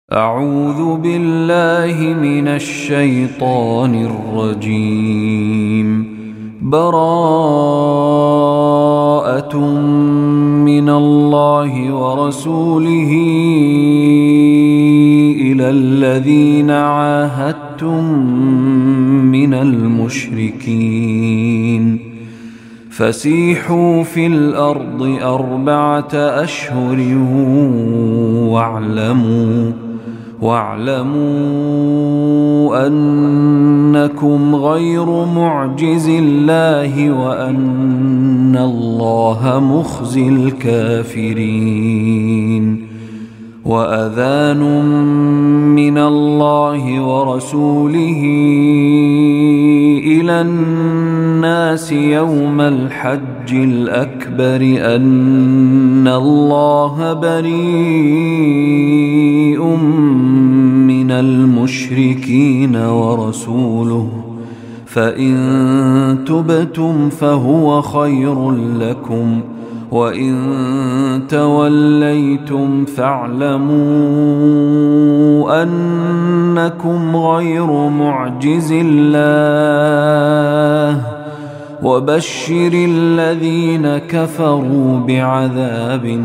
أعوذ بالله من الشيطان الرجيم. براءة من الله ورسوله إلى الذين عاهدتم من المشركين فسيحوا في الأرض 4 أشهر واعلموا أنكم غير معجز الله وأن الله مخزي الكافرين. وأذان من الله ورسوله إلى الناس يوم الحج الأكبر أن الله بريء من المشركين ورسوله فإن تبتم فهو خير لكم وإن توليتم فاعلموا أنكم غير معجز الله وبشر الذين كفروا بعذاب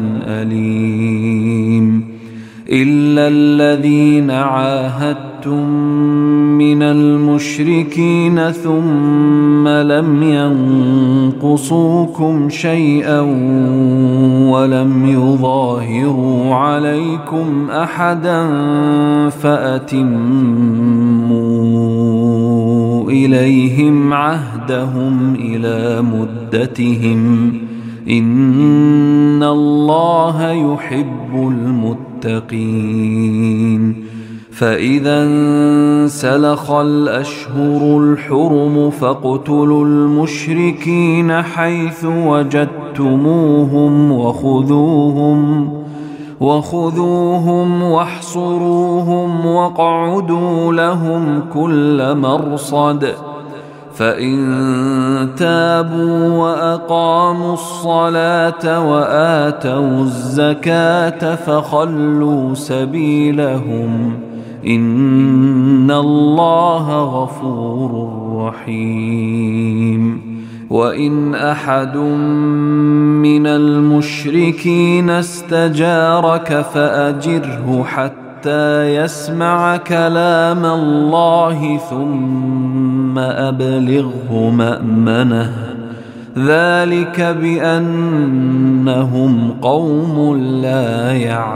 أليم. إلا الذين عاهدتم من المشركين ثم لم ينقصوكم شيئا ولم يظاهروا عليكم أحدا فأتموا إليهم عهدهم إلى مدتهم إن الله يحب المتقين. فإذا انسلخ الأشهر الحرم فاقتلوا المشركين حيث وجدتموهم وخذوهم واحصروهم واقعدوا لهم كل مرصد. فإن تابوا وأقاموا الصلاة وآتوا الزكاة فخلوا سبيلهم إن الله غفور رحيم. وإن أحد من المشركين استجارك فأجره حتى يسمع كلام الله ثم أبلغه مأمنه ذلك بأنهم قوم لا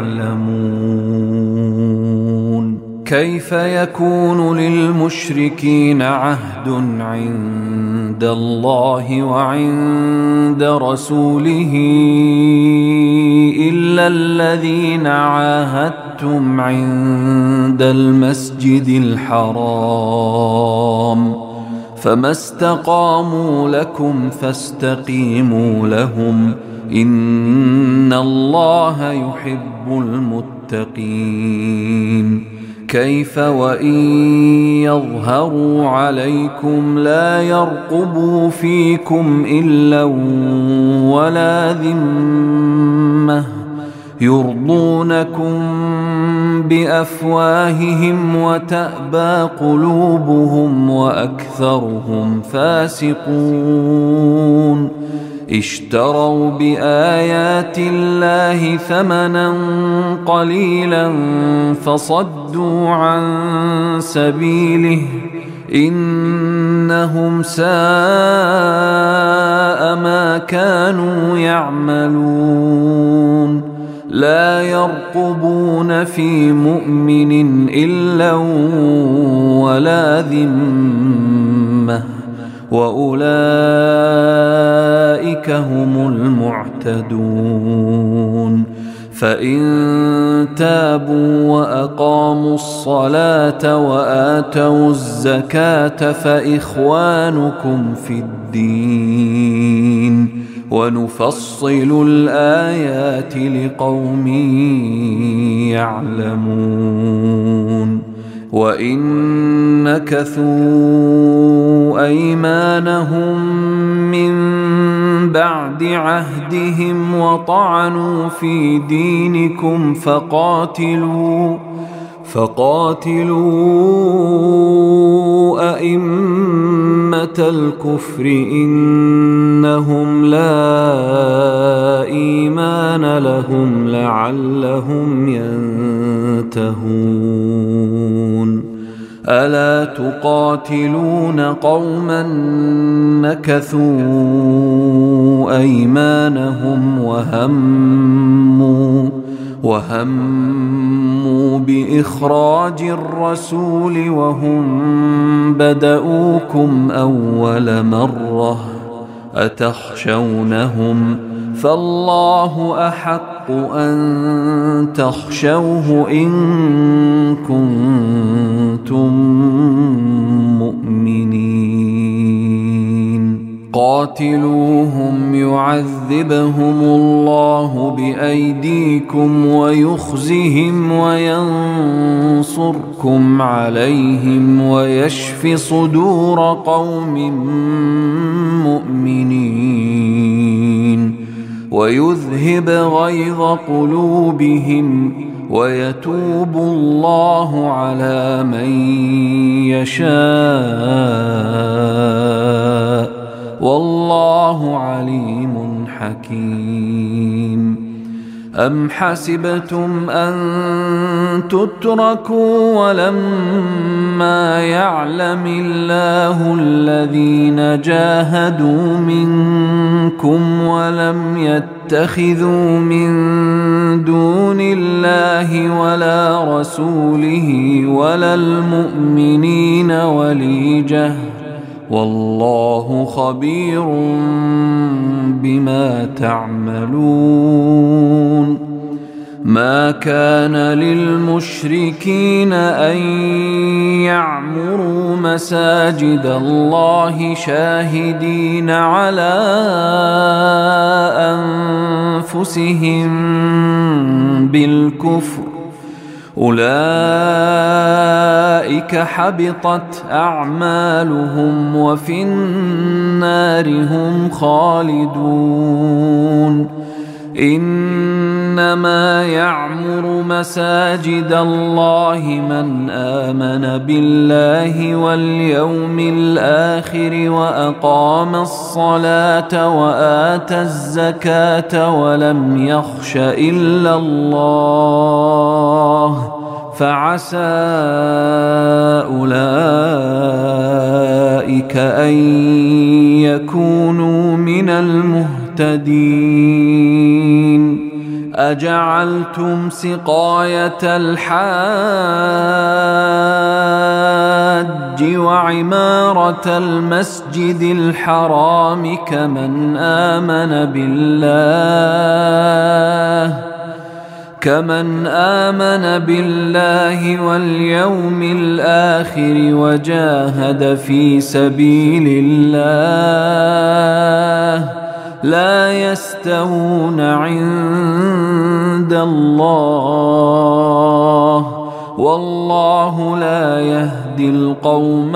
يعلمون. كيف يكون للمشركين عهد عند الله وعند رسوله إلا الذين عاهدتم عند المسجد الحرام فما استقاموا لكم فاستقيموا لهم إن الله يحب المتقين. كيف وإن يظهروا عليكم لا يرقبوا فيكم إلا ولا ذمة يرضونكم بأفواههم وتأبى قلوبهم وأكثرهم فاسقون. اشتروا بآيات الله ثمنا قليلا فصدوا عن سبيله إنهم ساء ما كانوا يعملون. لا يرقبون في مؤمن إلا ولا ذمة وأولئك هم المعتدون. فإن تابوا وأقاموا الصلاة وآتوا الزكاة فإخوانكم في الدين ونفصل الآيات لقوم يعلمون. وإن نكثوا أيمانهم من بعد عهدهم وطعنوا في دينكم فقاتلوا أئمة الكفر إنهم لا إيمان لهم لعلهم ينتهون ألا تقاتلون قوما نكثوا أيمانهم وهموا بإخراج الرسول وهم بدؤوكم أول مرة أتخشونهم فالله أحق أن تخشوه إن كنتم مؤمنين قاتلوهم يعذبهم الله بأيديكم ويخزهم وينصركم عليهم ويشف صدور قوم مؤمنين ويذهب غيظ قلوبهم ويتوب الله على من يشاء والله عليم حكيم أم حسبتم أن تتركوا ولما يعلم الله الذين جاهدوا منكم ولم يتخذوا من دون الله ولا رسوله ولا المؤمنين وليجة والله خبير بما تعملون ما كان للمشركين أن يعمروا مساجد الله شاهدين على أنفسهم بالكفر أولئك حبطت أعمالهم وفي النار هم خالدون إنما يعمر مساجد الله من آمن بالله واليوم الآخر وأقام الصلاة وآتى الزكاة ولم يخش إلا الله فعسى أولئك أن يكونوا من المهتدين أجعلتم سقاية الحاج وعمارة المسجد الحرام كمن آمن بالله واليوم الآخر وجاهد في سبيل الله لا يستوون عند الله والله لا يهدي القوم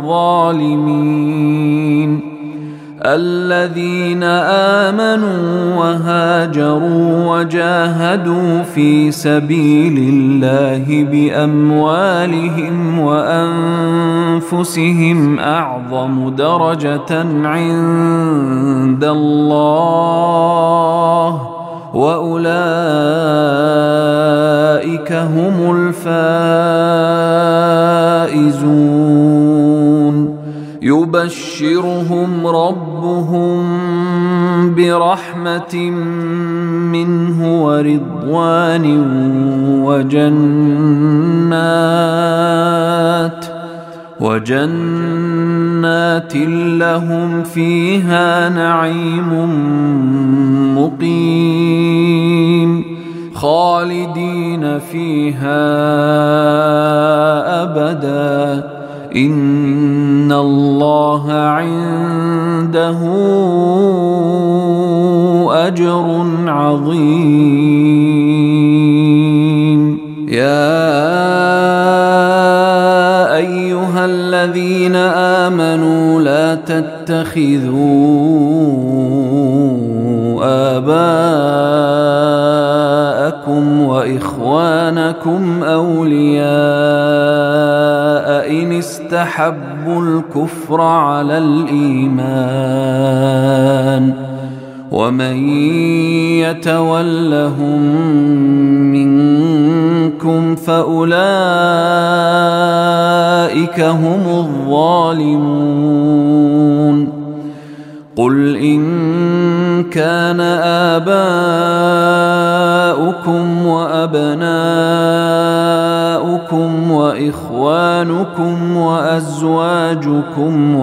الظالمين الذين آمنوا وهاجروا وجاهدوا في سبيل الله بأموالهم وأنفسهم أعظم درجة عند الله وأولئك هم الفائزون يبشرهم ربهم برحمة منه ورضوان وجنات لهم فيها نعيم مقيم خالدين فيها أبدا إن الله عنده أجر عظيم يا أيها الذين آمنوا لا تتخذوا آباءكم وإخوانكم أولياء استحبوا الكفر على الإيمان ومن يتولهم منكم فأولئك هم الظالمون قل إن كان آباؤكم وأبناؤكم وإخوانكم وأزواجكم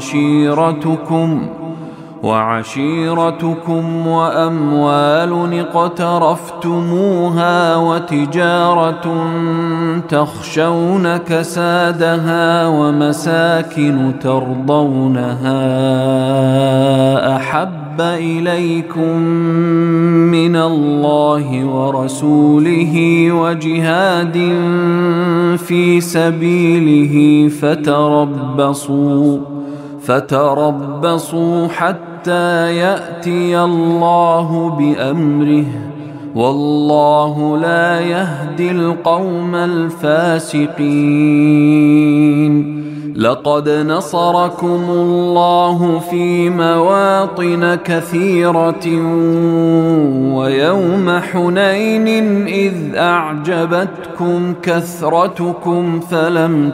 وعشيرتكم وأموال اقترفتموها وتجارة تخشون كسادها ومساكن ترضونها أحب إليكم من الله ورسوله وجهاد في سبيله فتربصوا حتى يأتي الله بأمره والله لا يهدي القوم الفاسقين لقد نصركم الله في مواطن كثيرة ويوم حنين إذ أعجبتكم كثرتكم فلم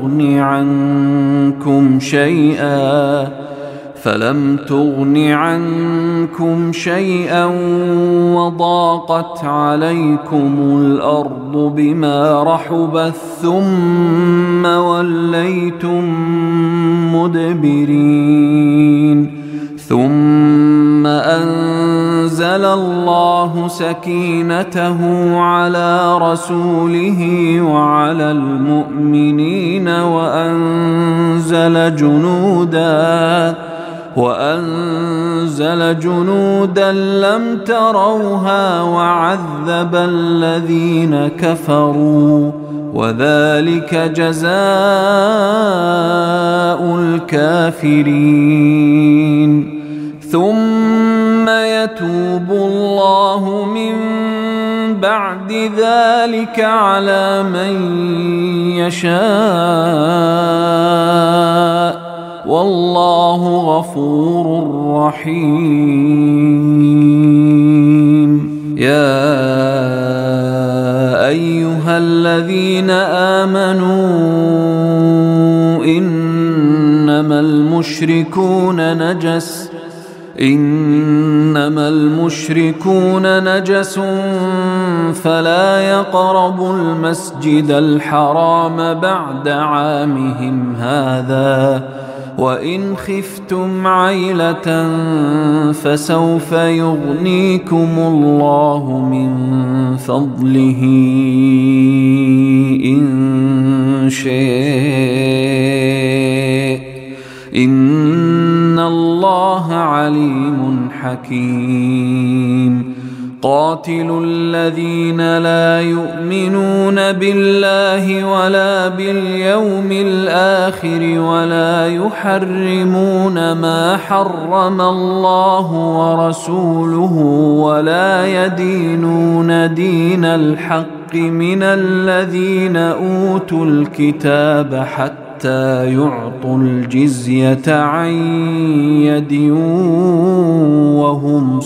تغن عنكم شيئا وضاقت عليكم الأرض بما رحبت ثم وليتم مدبرين ثم أنزل الله سكينته على رسوله وعلى المؤمنين وأنزل جنودا لم تروها وعذب الذين كفروا وذلك جزاء الكافرين ثم يتوب الله من بعد ذلك على من يشاء والله غفور رحيم يا أيها الذين آمنوا إنما المشركون نجس فلا يقربوا المسجد الحرام بعد عامهم هذا وإن خفتم عيلة فسوف يغنيكم الله من فضله إن شاء إن الله عليم حكيم قاتلوا الذين لا يؤمنون بالله ولا باليوم الآخر ولا يحرمون ما حرم الله ورسوله ولا يدينون دين الحق من الذين أوتوا الكتاب حتى يعطوا الجزية عن يد وهم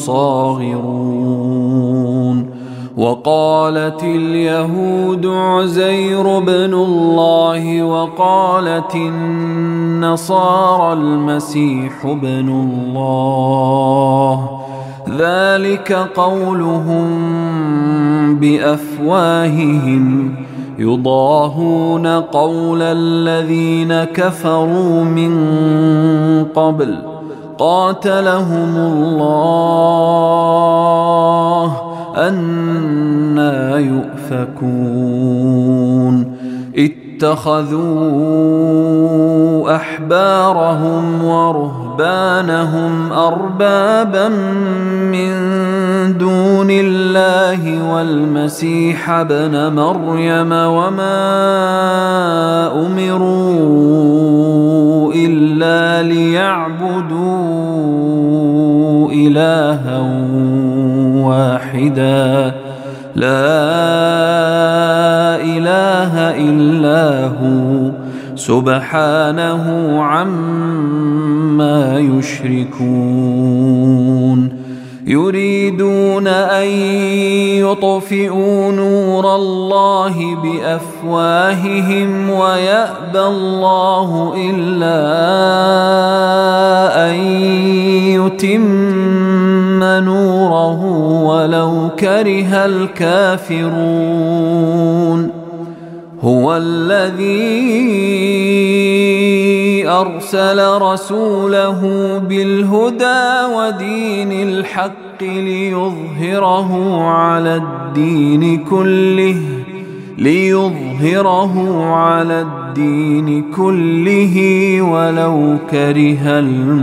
صاغرون وقالت اليهود عزير بن الله وقالت النصارى المسيح بن الله ذلك قولهم بأفواههم يضاهون قول الذين كفروا من قبل قاتلهم الله أنى يؤفكون اتخذوا أحبارهم ورهبانهم أربابا من دون الله والمسيح ابن مريم وما أمروا إلا ليعبدوا إلها واحدا لا إله إلا هو سبحانه عما يشركون يريدون أن يطفئوا نور الله بأفواههم ويأبى الله إلا أن يتم نوره ولو كره الكافرون هو الذي أرسل رسوله بالهدى ودين الحق ليظهره على الدين كله ولو كره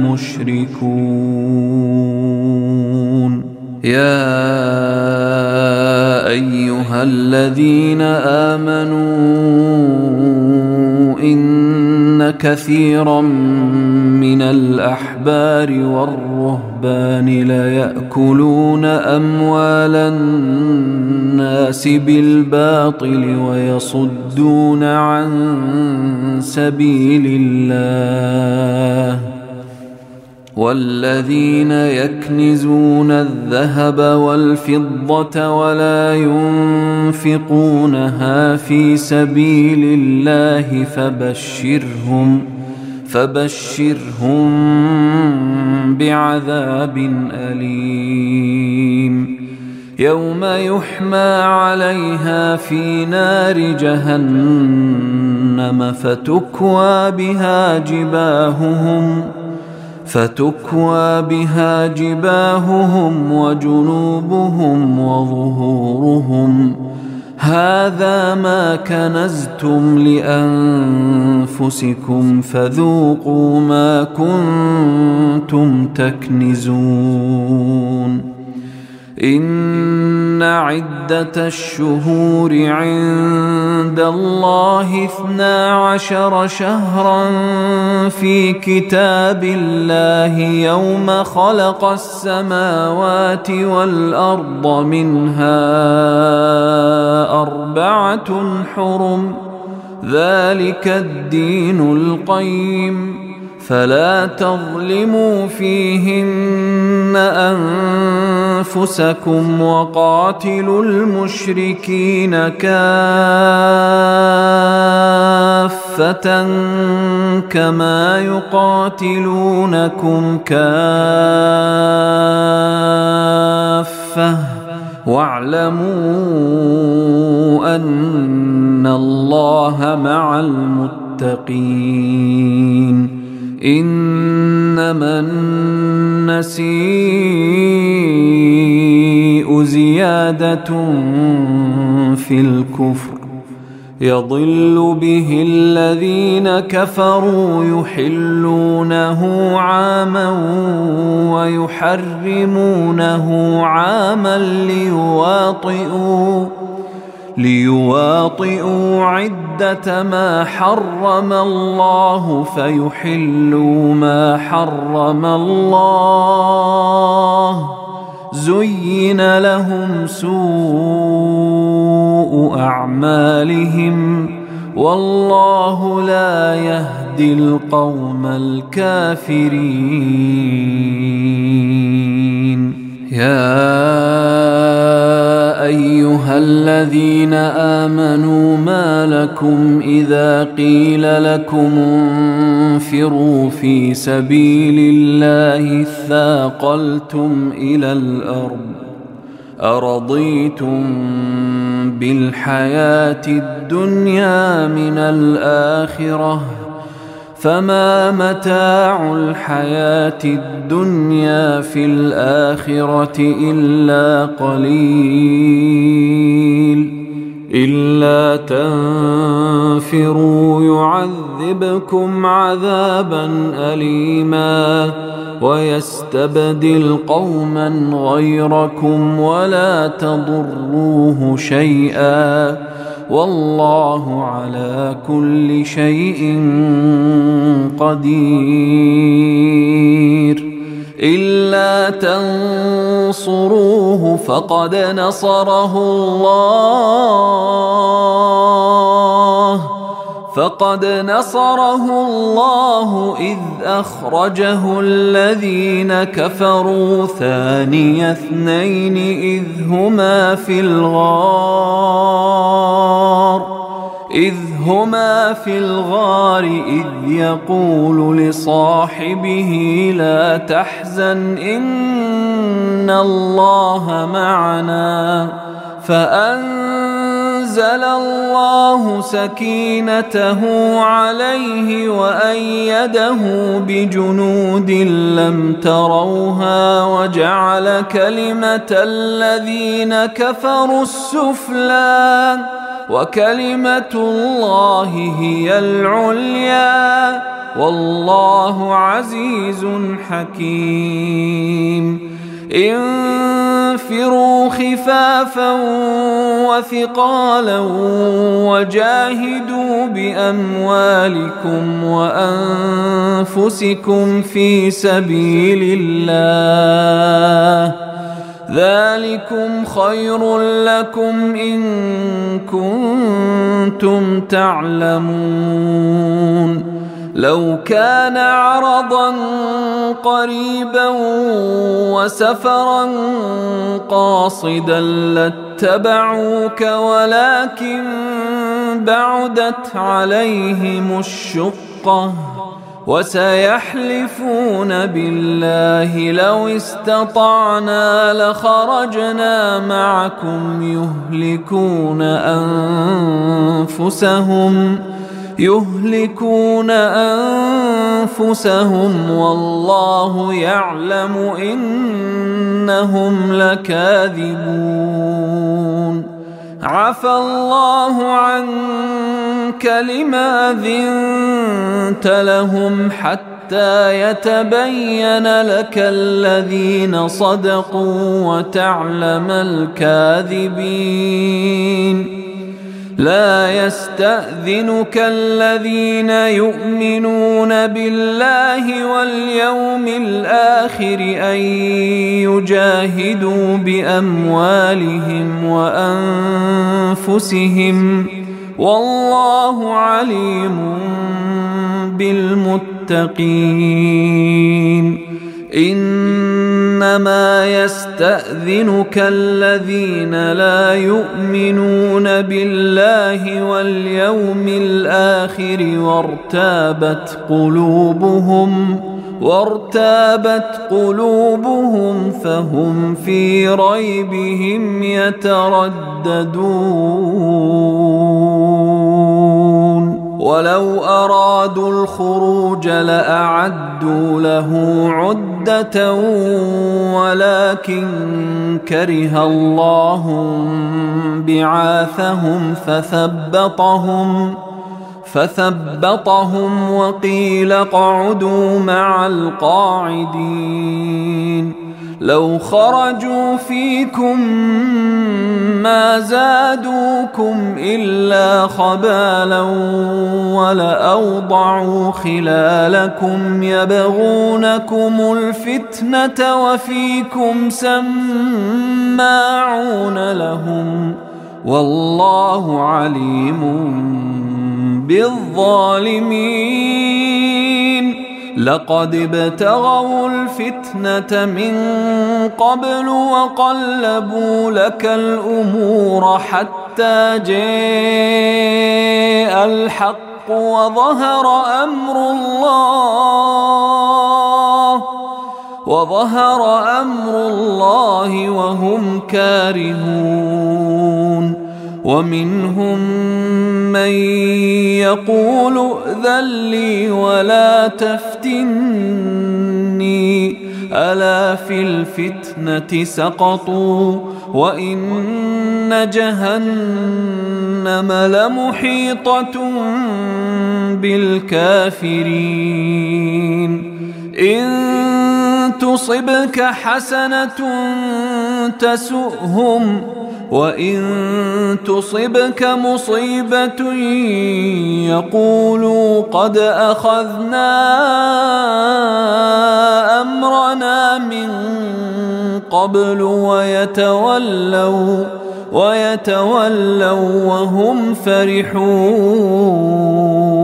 المشركون يا أيها الذين آمنوا إن كثيرا من الأحبار والرهبان ليأكلون أموال الناس بالباطل ويصدون عن سبيل الله والذين يكنزون الذهب والفضة ولا ينفقونها في سبيل الله فبشرهم بعذاب أليم يوم يحمى عليها في نار جهنم فتكوى بها جباههم وجنوبهم وظهورهم هذا ما كنزتم لأنفسكم فذوقوا ما كنتم تكنزون إن عدة الشهور عند الله 12 شهرا في كتاب الله يوم خلق السماوات والأرض منها 4 حرم ذلك الدين القيم فلا تظلموا فيهن أنفسكم وقاتلوا المشركين كافة كما يقاتلونكم كافة واعلموا أن الله مع المتقين إنما النسيء زيادة في الكفر يضل به الذين كفروا يحلونه عاما ويحرمونه عاما ليواطئوا عدة ما حرم الله فيحلوا ما حرم الله زين لهم سوء أعمالهم والله لا يهدي القوم الكافرين يا أيها الذين آمنوا ما لكم إذا قيل لكم انفروا في سبيل الله اثاقلتم إلى الأرض أرضيتم بالحياة الدنيا من الآخرة فما متاع الحياة الدنيا في الآخرة إلا قليل إلا تنفروا يعذبكم عذابا أليما ويستبدل قوما غيركم ولا تضروه شيئا والله على كل شيء قدير إلا تنصروه فقد نصره الله فقد نصره الله إذ أخرجه الذين كفروا ثاني اثنين إذ هما في الغار إذ يقول لصاحبه لا تحزن إن الله معنا فأنزل الله سكينته عليه وأيده بجنود لم تروها وجعل كلمة الذين كفروا السفلى وكلمة الله هي العليا والله عزيز حكيم انفروا خفافا وثقالا وجاهدوا بأموالكم وأنفسكم في سبيل الله ذلكم خير لكم إن كنتم تعلمون لو كان عرضا قريبا وسفرا قاصدا لاتبعوك ولكن بعدت عليهم الشقة وسيحلفون بالله لو استطعنا لخرجنا معكم يهلكون أنفسهم والله يعلم إنهم لكاذبون عفى الله عنك لما أذنت لهم حتى يتبين لك الذين صدقوا وتعلم الكاذبين لا يستأذنك الذين يؤمنون بالله واليوم الآخر أن يجاهدوا بأموالهم وأنفسهم والله عليم بالمتقين إنما يستأذنك الذين لا يؤمنون بالله واليوم الآخر وارتابت قلوبهم فهم في ريبهم يترددون ولو أرادوا الخروج لأعدوا له عدة ولكن كره الله بعاثهم فثبطهم وقيل اقعدوا مع القاعدين لو خرجوا فيكم ما زادوكم إلا خبالا ولأوضعوا خلالكم يبغونكم الفتنة وفيكم سماعون لهم والله عليم بالظالمين لقد ابتغوا الفتنة من قبل وقلبوا لك الأمور حتى جاء الحق وظهر أمر الله وهم كارهون ومنهم من يقول ائذن لي ولا تفتني ألا في الفتنة سقطوا وإن جهنم لمحيطة بالكافرين إن تصبك حسنة تسؤهم وإن تصبك مصيبة يقولوا قد أخذنا أمرنا من قبل ويتولوا وهم فرحون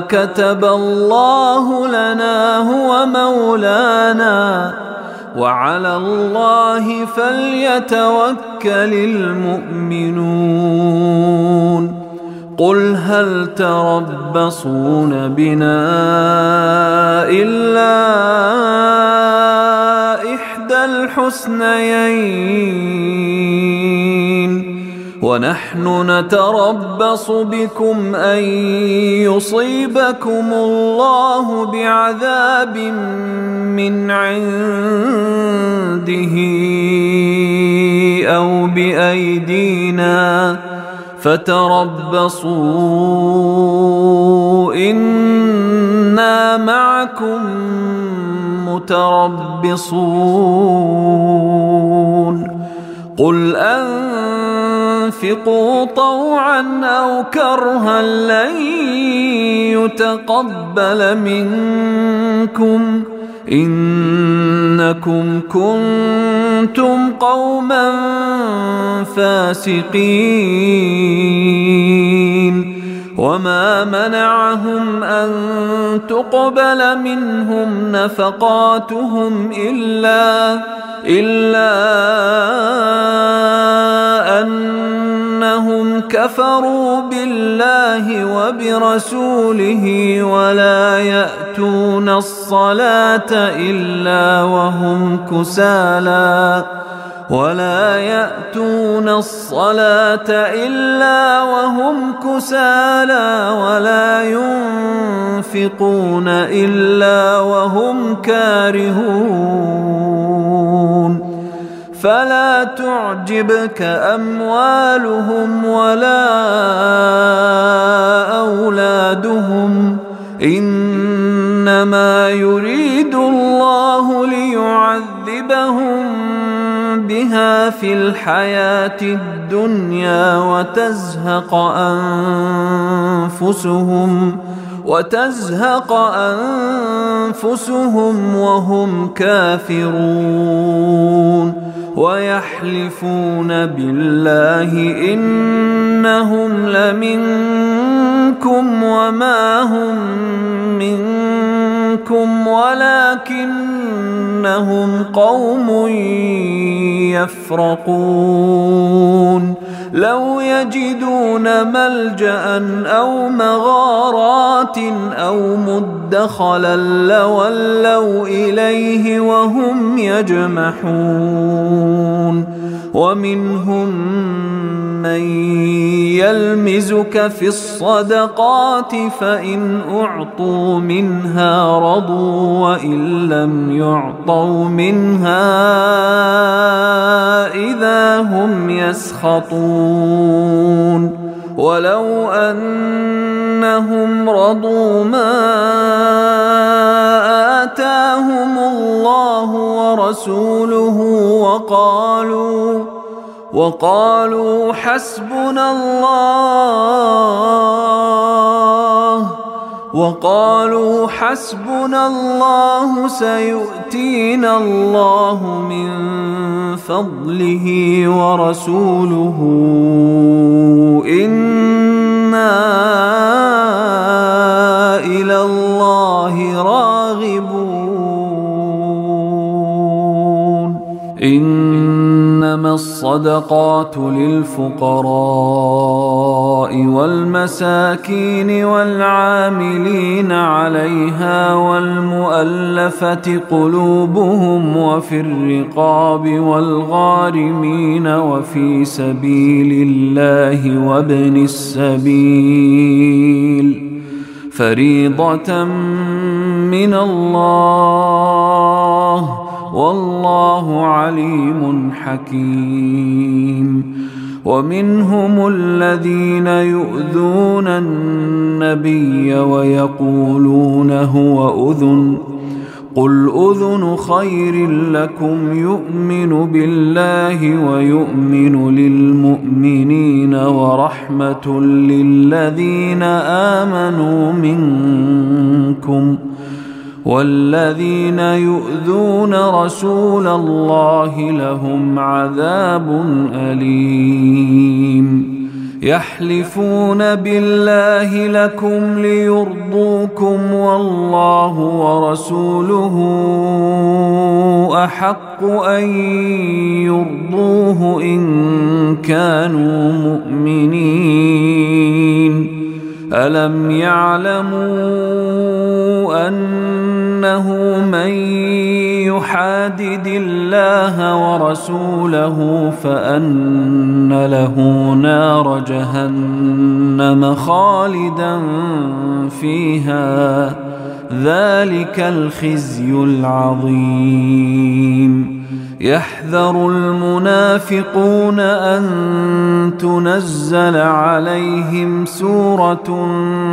كتب الله لنا هو مولانا وعلى الله فليتوكل المؤمنون. قل هل تربصون بنا إلا إحدى الحسنيين ونحن نتربص بكم أن يصيبكم الله بعذاب من عنده أو بأيدينا فتربصوا إنا معكم متربصون. قل أنفقوا طوعا أو كرها لن يتقبل منكم إنكم كنتم قوما فاسقين. وما منعهم أن تقبل منهم نفقاتهم إلا أنهم كفروا بالله وبرسوله ولا يأتون الصلاة إلا وهم كسالى ولا ينفقون إلا وهم كارهون. فلا تعجبك أموالهم ولا أولادهم إنما يريد الله ليعذبهم بها في الحياة الدنيا وتزهق أنفسهم وهم كافرون. ويحلفون بالله إنهم لمنكم وما هم منكم ولكنهم قوم يفرقون. لو يجدون ملجأ أو مغارات أو مدخلا لولوا إليه وهم يجمحون. ومنهم من يلمزك في الصدقات فإن أعطوا منها رضوا وإن لم يعطوا منها إذا هم يسخطون. ولو أنهم رضوا ما آتاهم الله ورسوله وقالوا حسبنا الله سيؤتينا الله من فضله ورسوله إنا إلى الله راغبون. إنما الصدقات للفقراء والمساكين والعاملين عليها والمؤلفة قلوبهم وفي الرقاب والغارمين وفي سبيل الله وابن السبيل فريضة من الله والله عليم حكيم. ومنهم الذين يؤذون النبي ويقولون هو أذن قل أذن خير لكم يؤمن بالله ويؤمن للمؤمنين ورحمة للذين آمنوا منكم والذين يؤذون رسول الله لهم عذاب أليم. يحلفون بالله لكم ليرضوكم والله ورسوله أحق أن يرضوه إن كانوا مؤمنين. ألم يعلموا أنه من يحادد الله ورسوله فأن له نار جهنم خالدا فيها، ذلك الخزي العظيم. يحذر المنافقون أن تنزل عليهم سورة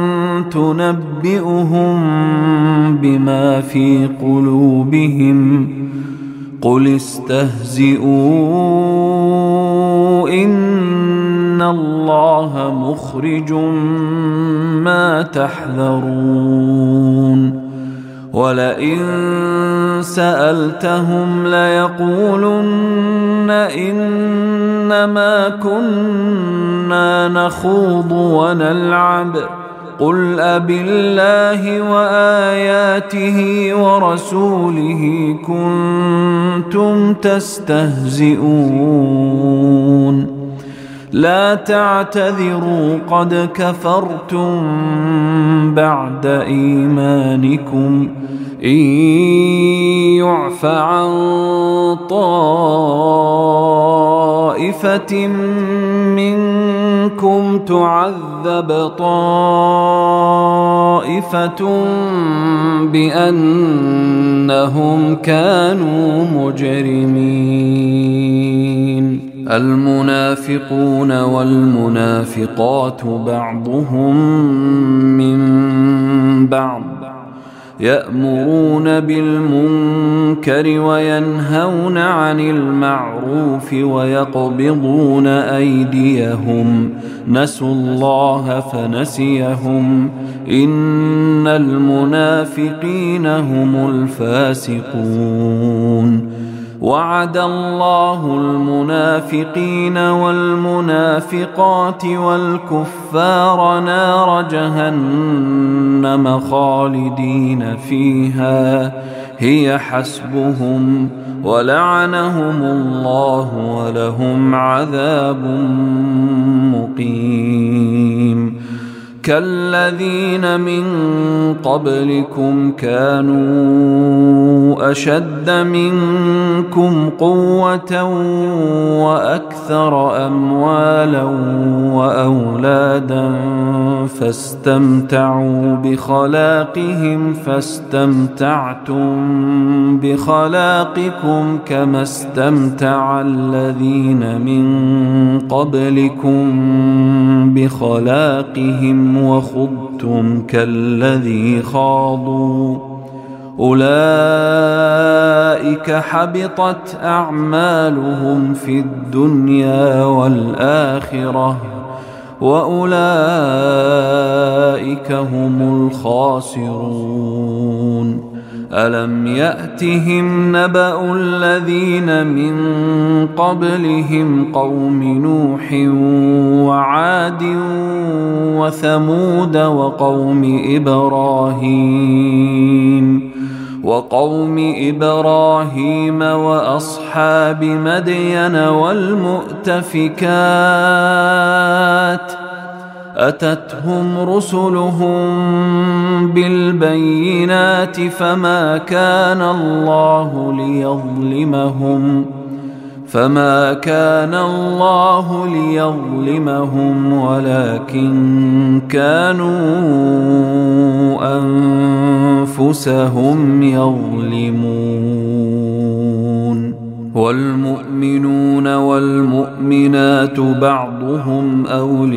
تنبئهم بما في قلوبهم قل استهزئوا إن الله مخرج ما تحذرون. ولئن سألتهم ليقولن إنما كنا نخوض ونلعب قل أبالله وآياته ورسوله كنتم تستهزئون. لا تعتذروا قد كفرتم بعد إيمانكم إن يعف عن طائفة منكم تعذب طائفة بأنهم كانوا مجرمين. المنافقون والمنافقات بعضهم من بعض يأمرون بالمنكر وينهون عن المعروف ويقبضون أيديهم نسوا الله فنسيهم إن المنافقين هم الفاسقون. وعد الله المنافقين والمنافقات والكفار نار جهنم خالدين فيها هي حسبهم ولعنهم الله ولهم عذاب مقيم. كالذين من قبلكم كانوا أشد منكم قوة وأكثر أموالا وأولادا فاستمتعوا بخلاقهم فاستمتعتم بخلاقكم كما استمتع الذين من قبلكم بخلاقهم وخضتم كالذي خاضوا أولئك حبطت أعمالهم في الدنيا والآخرة وأولئك هم الخاسرون. ألم يأتهم نبأ الذين من قبلهم قوم نوح وعاد وثمود وقوم إبراهيم وأصحاب مدين والمؤتفكات أتتهم رسلهم بالبينات فما كان الله ليظلمهم ولكن كانوا أنفسهم يظلمون. والمؤمنون والمؤمنات بعضهم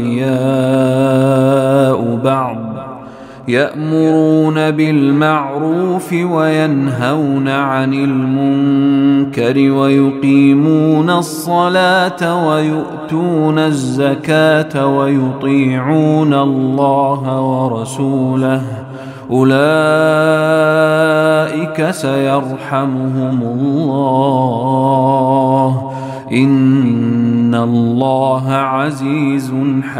أولياء بعض يأمرون بالمعروف وينهون عن المنكر ويقيمون الصلاة ويؤتون الزكاة ويطيعون الله ورسوله أولئك سيرحمهم الله إن الله عزيز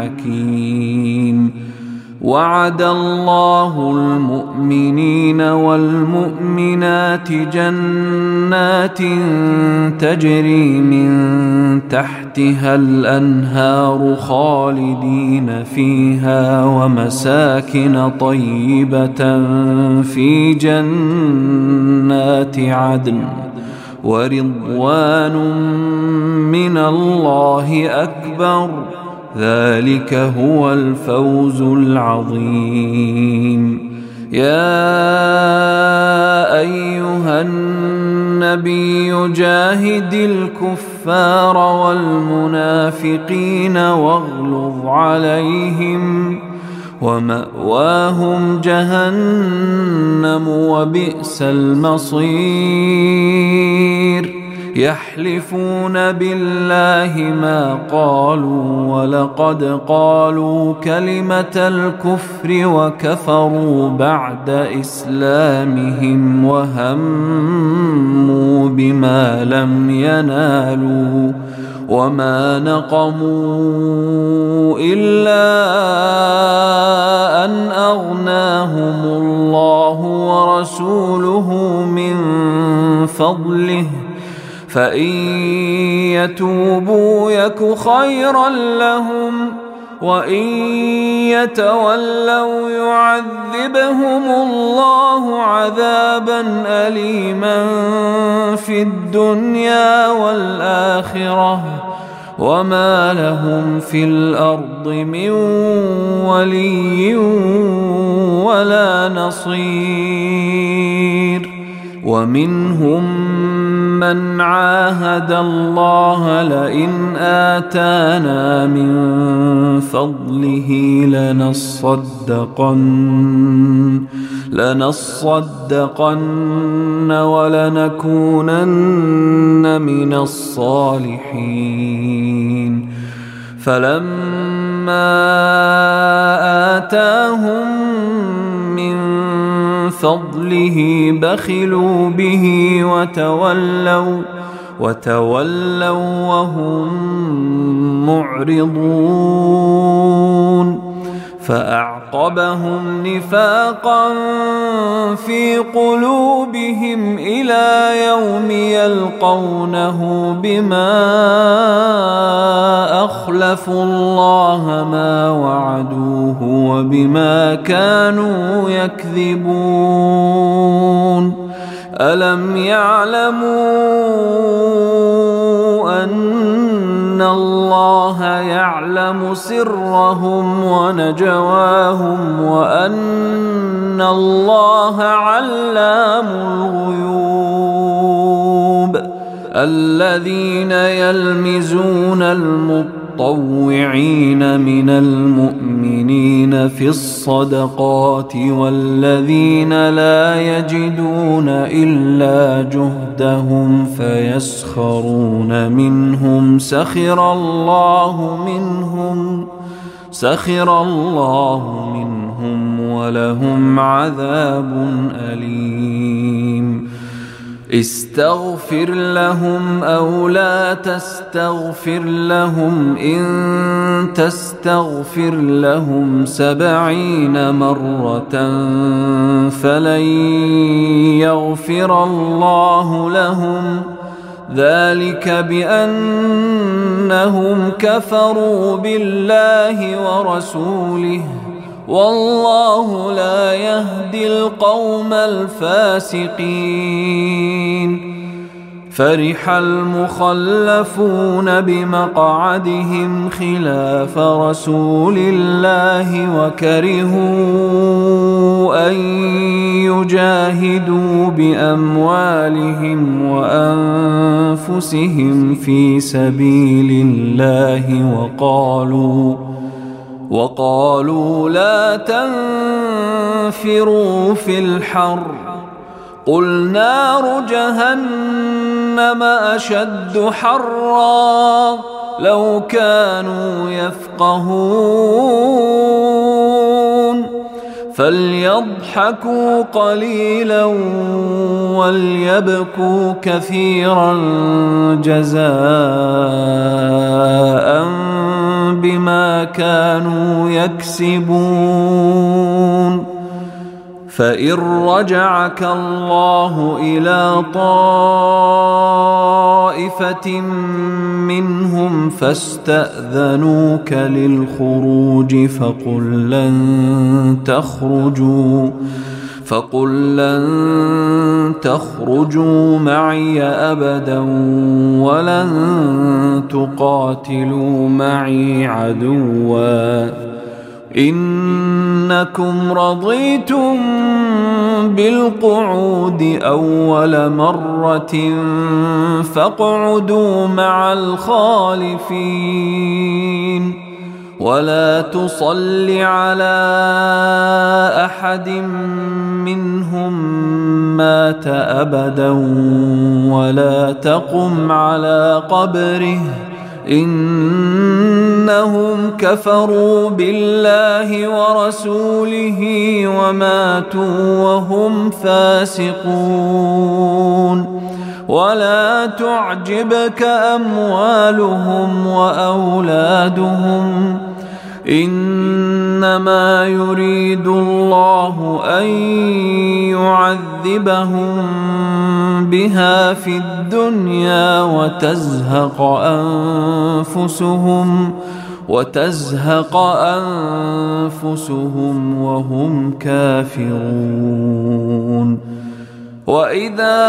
حكيم. وعد الله المؤمنين والمؤمنات جنات تجري من تحتها الأنهار خالدين فيها ومساكن طيبة في جنات عدن ورضوان من الله أكبر، ذلك هو الفوز العظيم. يا أيها النبي جاهد الكفار والمنافقين واغلظ عليهم ومأواهم جهنم وبئس المصير. يحلفون بالله ما قالوا ولقد قالوا كلمة الكفر وكفروا بعد إسلامهم وهموا بما لم ينالوا وما نقموا إلا أن أغناهم الله ورسوله من فضله، فإن يتوبوا يك خيرا لهم وإن يتولوا يعذبهم الله عذابا أليما في الدنيا والآخرة وما لهم في الأرض من ولي ولا نصير. ومنهم من عاهد الله لئن آتانا من فضله لنصدقن ولنكونن من الصالحين. فلما آتاهم من فضله بخلوا به وتولوا وهم معرضون. فأعقبهم نفاقا في قلوبهم إلى يوم يلقونه بما أخلفوا الله ما وعدوه وبما كانوا يكذبون. ألم يعلموا أن الله يعلم سرهم ونجواهم وأن الله علام الغيوب؟ الذين يلمزون المطوعين من المؤمنين في الصدقات والذين لا يجدون إلا جهدهم فيسخرون منهم سخر الله منهم ولهم عذاب أليم. استغفر لهم أو لا تستغفر لهم إن تستغفر لهم 70 مرة فلن يغفر الله لهم، ذلك بأنهم كفروا بالله ورسوله والله لا يهدي القوم الفاسقين. فرح المخلفون بمقعدهم خلاف رسول الله وكرهوا أن يجاهدوا بأموالهم وأنفسهم في سبيل الله وقالوا لا تنفروا في الحر قل نار جهنم أشد حرا لو كانوا يفقهون. فليضحكوا قليلا وليبكوا كثيرا جزاء بما كانوا يكسبون. فإن رجعك الله إلى طائفة منهم فاستأذنوك للخروج فقل لن تخرجوا معي أبدا ولن تقاتلوا معي عدوا إنكم رضيتم بالقعود أول مرة فاقعدوا مع الخالفين ولا تصل على أحد منهم مات أبدا ولا تقم على قبره إنهم كفروا بالله ورسوله وماتوا وهم فاسقون. ولا تعجبك أموالهم وأولادهم إنما يريد الله أن يعذبهم بها في الدنيا وتزهق أنفسهم وهم كافرون. وإذا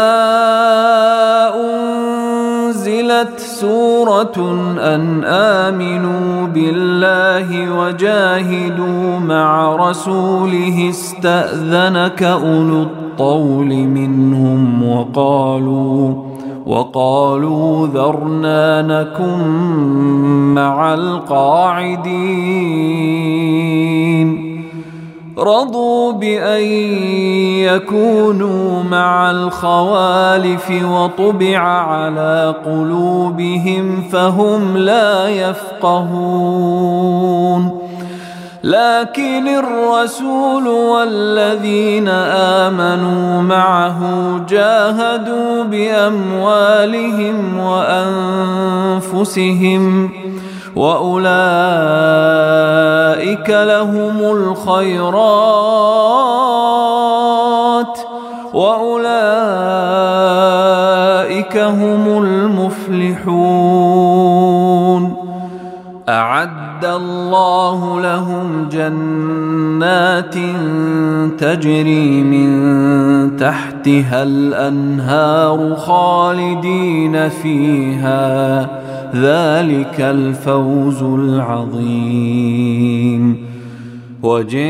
أنزلت سورة أن آمنوا بالله وجاهدوا مع رسوله استأذنك أولو الطول منهم وقالوا ذرنا نكن مع القاعدين رضوا بأن يكونوا مع الخوالف وطبع على قلوبهم فهم لا يفقهون. لكن الرسول والذين آمنوا معه جاهدوا بأموالهم وأنفسهم وأولئك لهم الخيرات وأولئك هم المفلحون. أعد الله لهم جنات تجري من تحتها الأنهار خالدين فيها ذلك الفوز العظيم. وجاء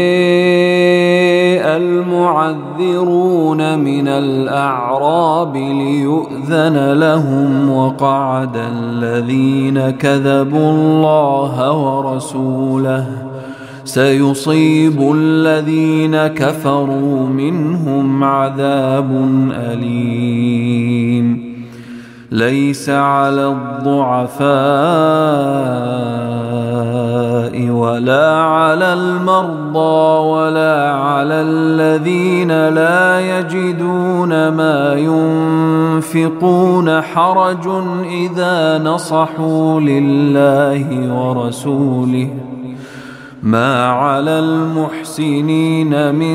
المعذرون من الأعراب ليؤذن لهم وقعد الذين كذبوا الله ورسوله سيصيب الذين كفروا منهم عذاب أليم. ليس على الضعفاء ولا على المرضى ولا على الذين لا يجدون ما ينفقون حرج إذا نصحوا لله ورسوله ما على المحسنين من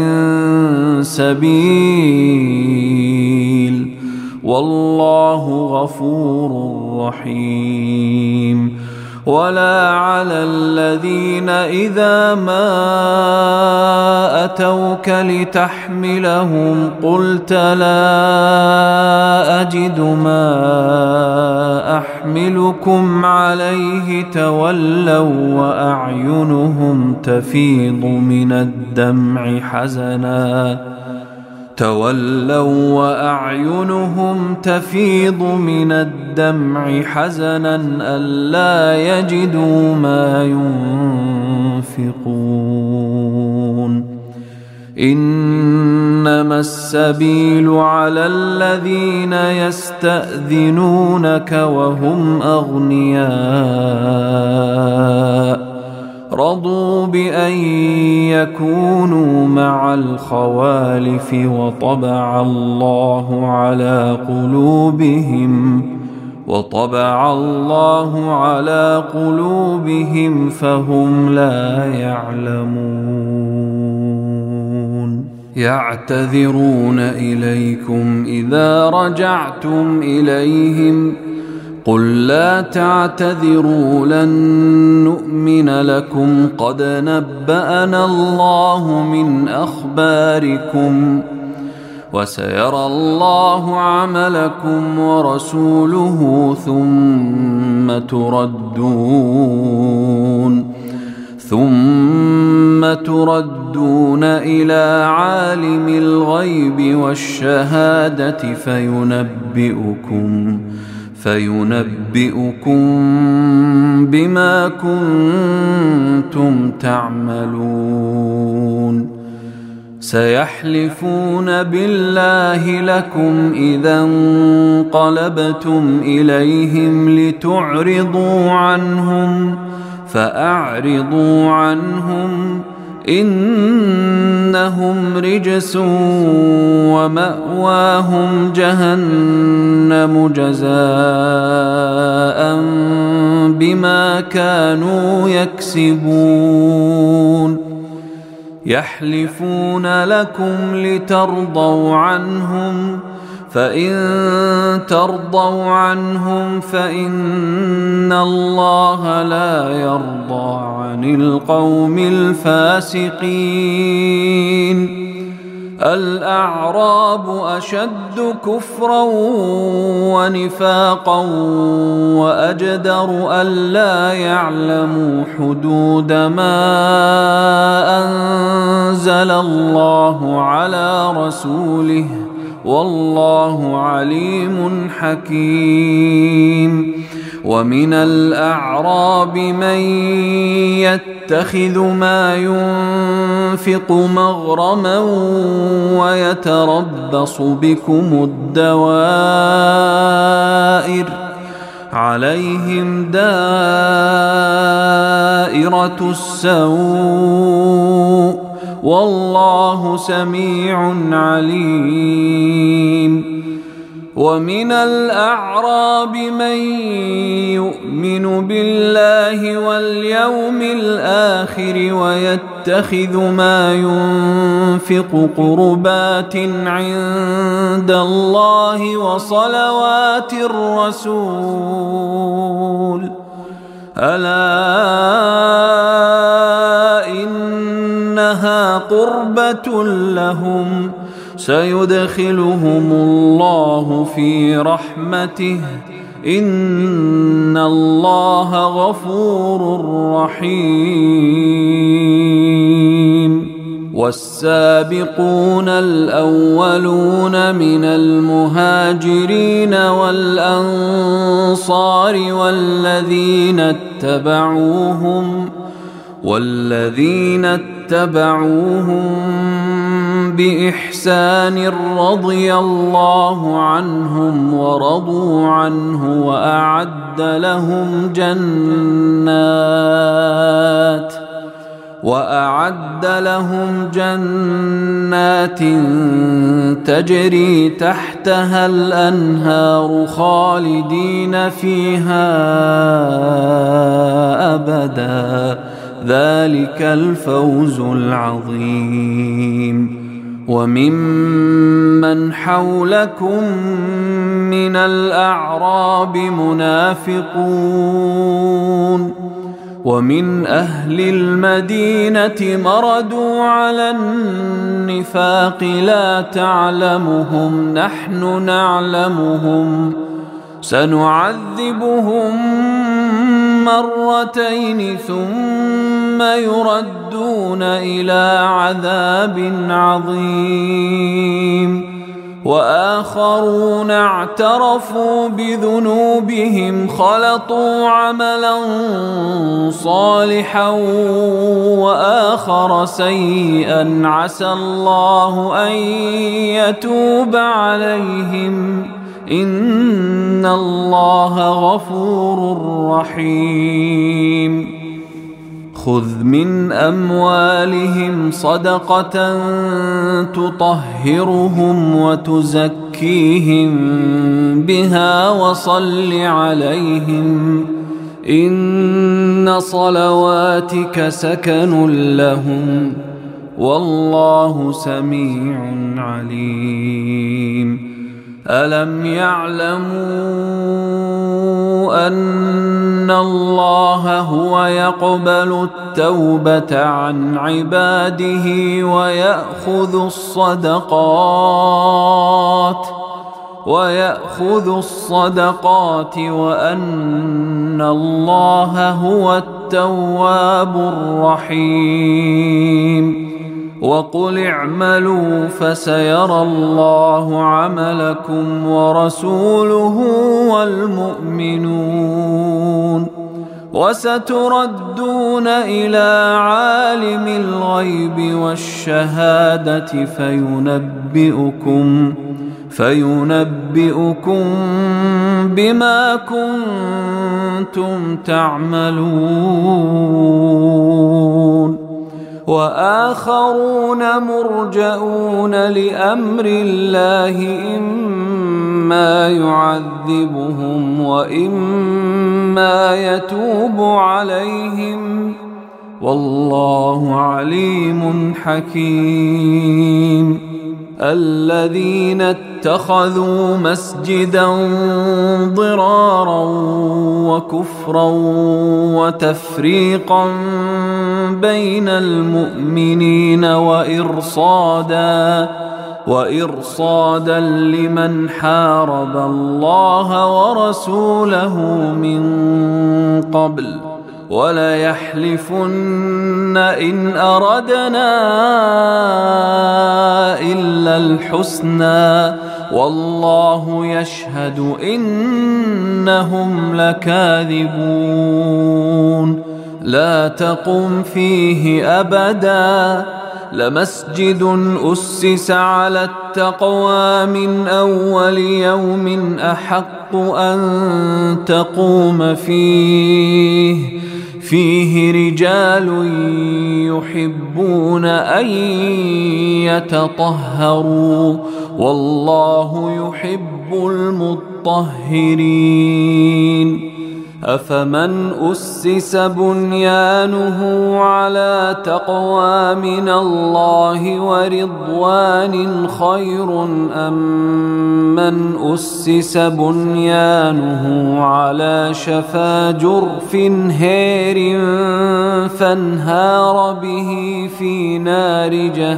سبيل والله غفور رحيم. ولا على الذين إذا ما أتوك لتحملهم قلت لا أجد ما أحملكم عليه تولوا وأعينهم تفيض من الدمع حزنا ألا يجدوا ما ينفقون. إنما السبيل على الذين يستأذنونك وهم أغنياء رضوا بأن يكونوا مع الخوالف وطبع الله على قلوبهم فهم لا يعلمون. يعتذرون إليكم إذا رجعتم إليهم قل لا تعتذروا لن نؤمن لكم قد نبأنا الله من أخباركم وسيرى الله عملكم ورسوله ثم تردون إلى عالم الغيب والشهادة فينبئكم بما كنتم تعملون. سيحلفون بالله لكم إذا انقلبتم إليهم لتعرضوا عنهم فأعرضوا عنهم إنهم رجس ومأواهم جهنم جزاء بما كانوا يكسبون. يحلفون لكم لترضوا عنهم فإن ترضوا عنهم فإن الله لا يرضى عن القوم الفاسقين. الأعراب أشد كفرا ونفاقا وأجدر ألا يعلموا حدود ما أنزل الله على رسوله والله عليم حكيم. ومن الأعراب من يتخذ ما ينفق مغرما ويتربص بكم الدوائر عليهم دائرة السوء والله سميع عليم. ومن الأعراب من يؤمن بالله واليوم الآخر ويتخذ ما ينفق قربات عند الله وصلوات الرسول ألا إنها قربة لهم سيدخلهم الله في رحمته إن الله غفور رحيم. والسابقون الأولون من المهاجرين والأنصار والذين اتبعوهم بإحسان رضي الله عنهم ورضوا عنه وأعد لهم جنات تجري تحتها الأنهار خالدين فيها أبدا ذلك الفوز العظيم. وممن حولكم من الأعراب منافقون ومن أهل المدينة مردوا على النفاق لا تعلمهم نحن نعلمهم سنعذبهم مرتين ثم يردون إلى عذاب عظيم. وآخرون اعترفوا بذنوبهم خلطوا عملا صالحا وآخر سيئا عسى الله أن يتوب عليهم إن الله غفور رحيم. خذ من أموالهم صدقة تطهرهم وتزكيهم بها وصل عليهم إن صلواتك سكن لهم والله سميع عليم. ألم يعلموا أن الله هو يقبل التوبة عن عباده ويأخذ الصدقات وأن الله هو التواب الرحيم. وقل اعملوا فسيرى الله عملكم ورسوله والمؤمنون وستردون إلى عالم الغيب والشهادة فينبئكم بما كنتم تعملون. وآخرون مرجئون لأمر الله إما يعذبهم وإما يتوب عليهم والله عليم حكيم. الذين اتخذوا مسجدا ضرارا وكفرا وتفريقا بين المؤمنين وإرصادا لمن حارب الله ورسوله من قبل وليحلفن إن أردنا إلا الحسنى والله يشهد إنهم لكاذبون. لا تقم فيه أبدا لمسجد أسس على التقوى من أول يوم أحق أن تقوم فيه رجال يحبون أن يتطهروا والله يحب المطهرين. أفمن أسس بنيانه على تقوى من الله ورضوان خير أم من أسس بنيانه على شفا جرف هير فانهار به في نار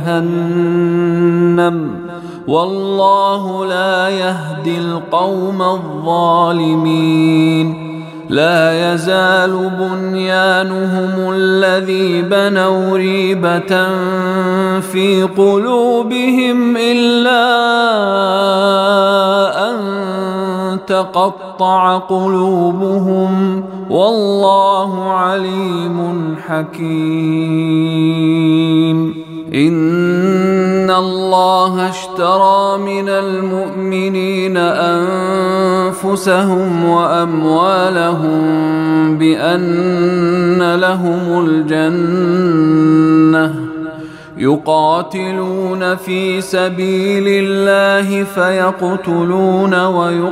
جهنم والله لا يهدي القوم الظالمين. لا يزال بنيانهم الذي بنوا ريبة في قلوبهم إلا أن تقطع قلوبهم والله عليم حكيم. إن الله اشترى من المؤمنين أنفسهم وأموالهم بأن لهم الجنة يقاتلون في سبيل الله فيقتلون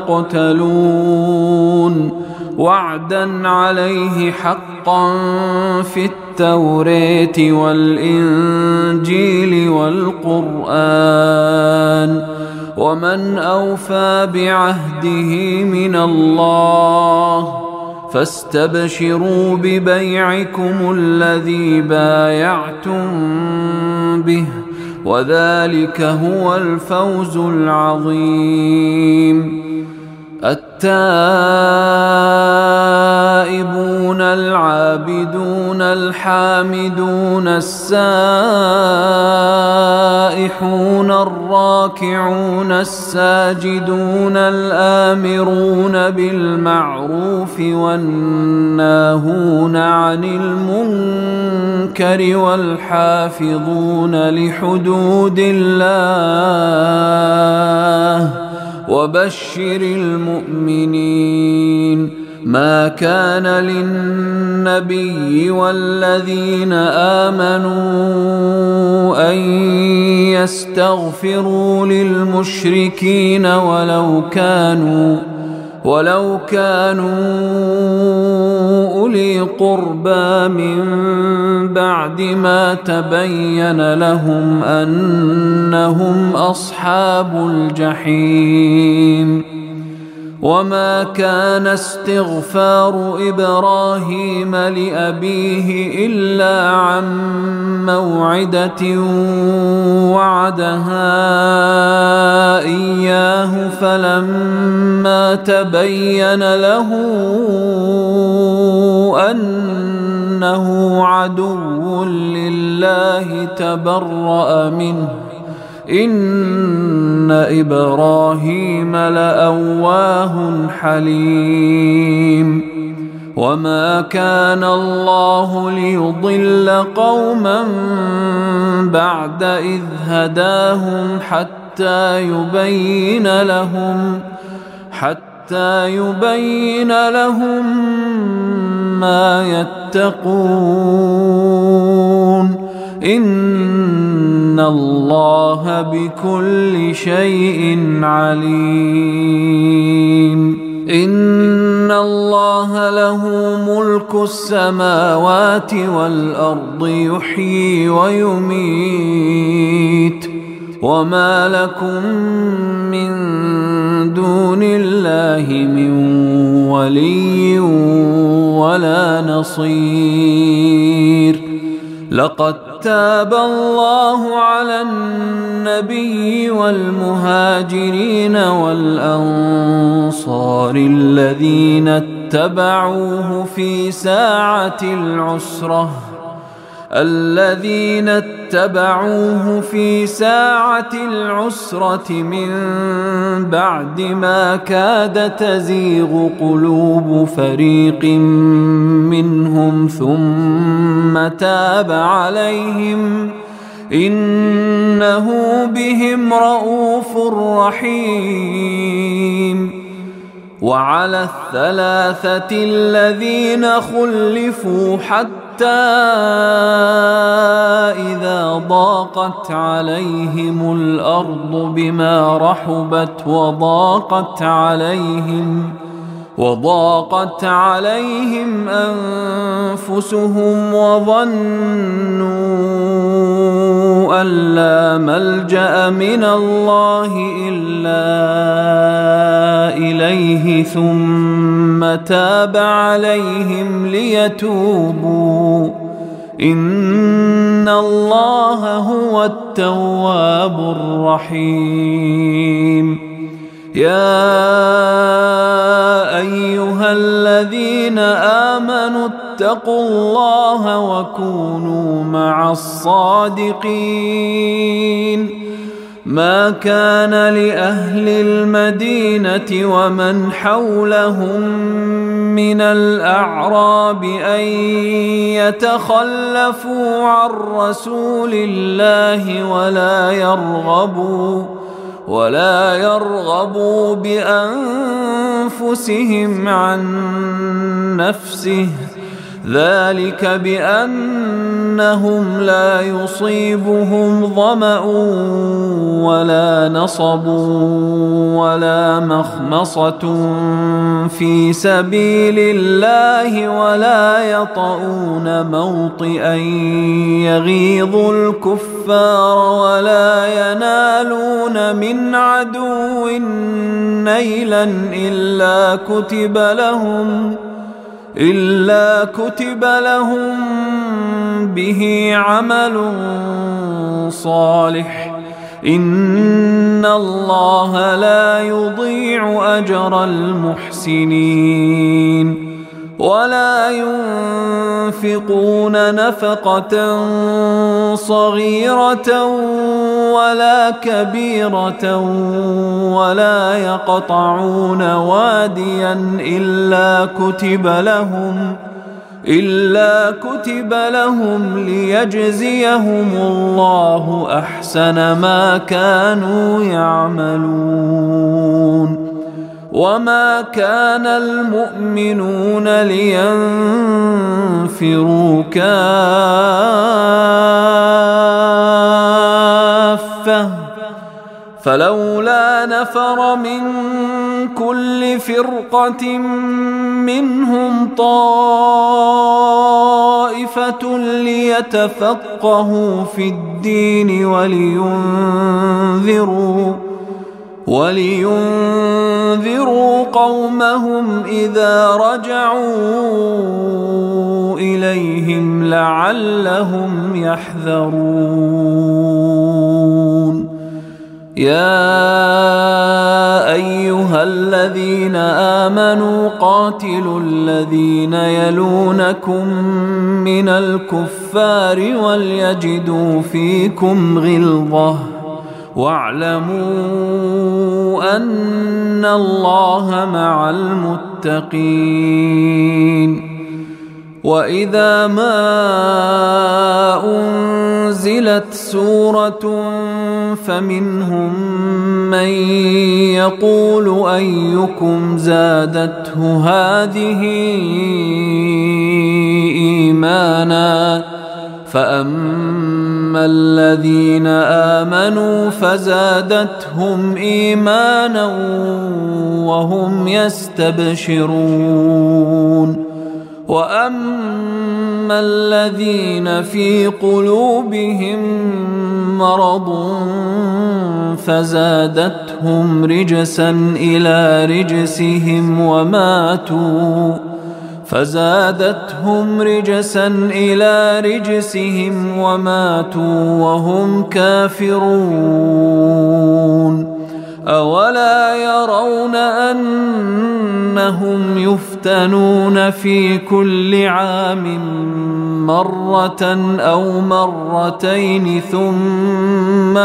ويقتلون وعدا عليه حقا في التوراة والإنجيل والقرآن ومن أوفى بعهده من الله فاستبشروا ببيعكم الذي بايعتم به وذلك هو الفوز العظيم. التائبون العابدون الحامدون السائحون الراكعون الساجدون الآمرون بالمعروف والناهون عن المنكر والحافظون لحدود الله وبشر المؤمنين. ما كان للنبي والذين آمنوا أن يستغفروا للمشركين ولو كانوا أولي قربى من بعد ما تبين لهم أنهم أصحاب الجحيم. وما كان استغفار إبراهيم لأبيه إلا عن موعدة وعدها إياه فلما تبين له أنه عدو لله تبرأ منه إن إبراهيم لأواه حليم. وما كان الله ليضل قوما بعد إذ هداهم حتى يبين لهم ما يتقون إن الله بكل شيء عليم. إن الله له ملك السماوات والأرض يحيي ويميت وما لكم من دون الله من ولي ولا نصير. لقد تاب الله على النبي والمهاجرين والأنصار الذين اتبعوه في ساعة العسرة من بعد ما كاد تزيغ قلوب فريق منهم ثم تاب عليهم إنه بهم رءوف رحيم. وعلى الثلاثة الذين خلفوا حتى إذا ضاقت عليهم الأرض بما رحبت وضاقت عليهم أنفسهم وظنوا أن لا ملجأ من الله إلا إليه ثم تاب عليهم ليتوبوا إن الله هو التواب الرحيم. يا أيها الذين آمنوا اتقوا الله وكونوا مع الصادقين. ما كان لأهل المدينة ومن حولهم من الأعراب أن يتخلفوا عن رسول الله ولا يرغبوا بأنفسهم عن نفسه ذلك بأنهم لا يصيبهم ظمأ ولا نصب ولا مخمصة في سبيل الله ولا يطؤون موطئا يغيظ الكفار ولا ينالون من عدو نيلا إلا كتب لهم به عمل صالح إن الله لا يضيع أجر المحسنين. ولا ينفقون نفقة صغيرة ولا كبيرة ولا يقطعون واديا إلا كتب لهم ليجزيهم الله أحسن ما كانوا يعملون. وما كان المؤمنون لينفروا كافة فلولا نفر من كل فرقة منهم طائفة ليتفقهوا في الدين ولينذروا قومهم إذا رجعوا إليهم لعلهم يحذرون. يا أيها الذين آمنوا قاتلوا الذين يلونكم من الكفار وليجدوا فيكم غلظة واعلموا أن الله مع المتقين. وإذا ما أنزلت سورة فمنهم من يقول أيكم زادته هذه إيمانا فأما الذين آمنوا فزادتهم إيمانا وهم يستبشرون. وأما الذين في قلوبهم مرض فزادتهم رجسا إلى رجسهم وماتوا وهم كافرون. أولا يرون أنهم يفتنون في كل عام مرة أو مرتين ثم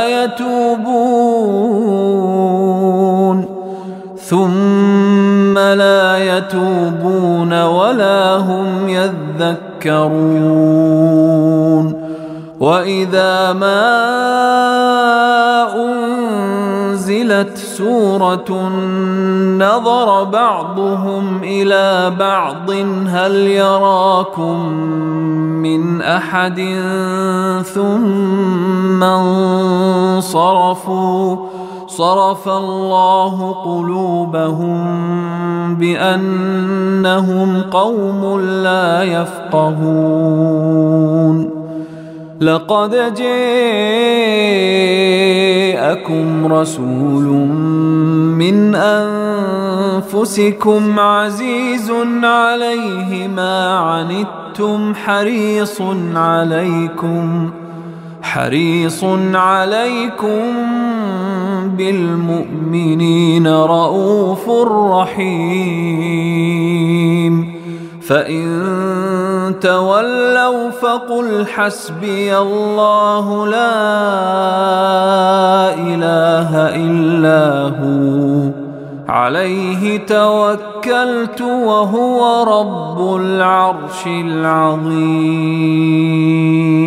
لا يتوبون ولا هم يذكرون. وإذا ما أنزلت سورة نظر بعضهم إلى بعض هل يراكم من أحد ثم انصرفوا صرف الله قلوبهم بأنهم قوم لا يفقهون. لقد جاءكم رسول من أنفسكم عزيز عليه ما عنتم حريص عليكم بالمؤمنين رؤوف رحيم. فإن تولوا فقل حسبي الله لا إله إلا هو عليه توكلت وهو رب العرش العظيم.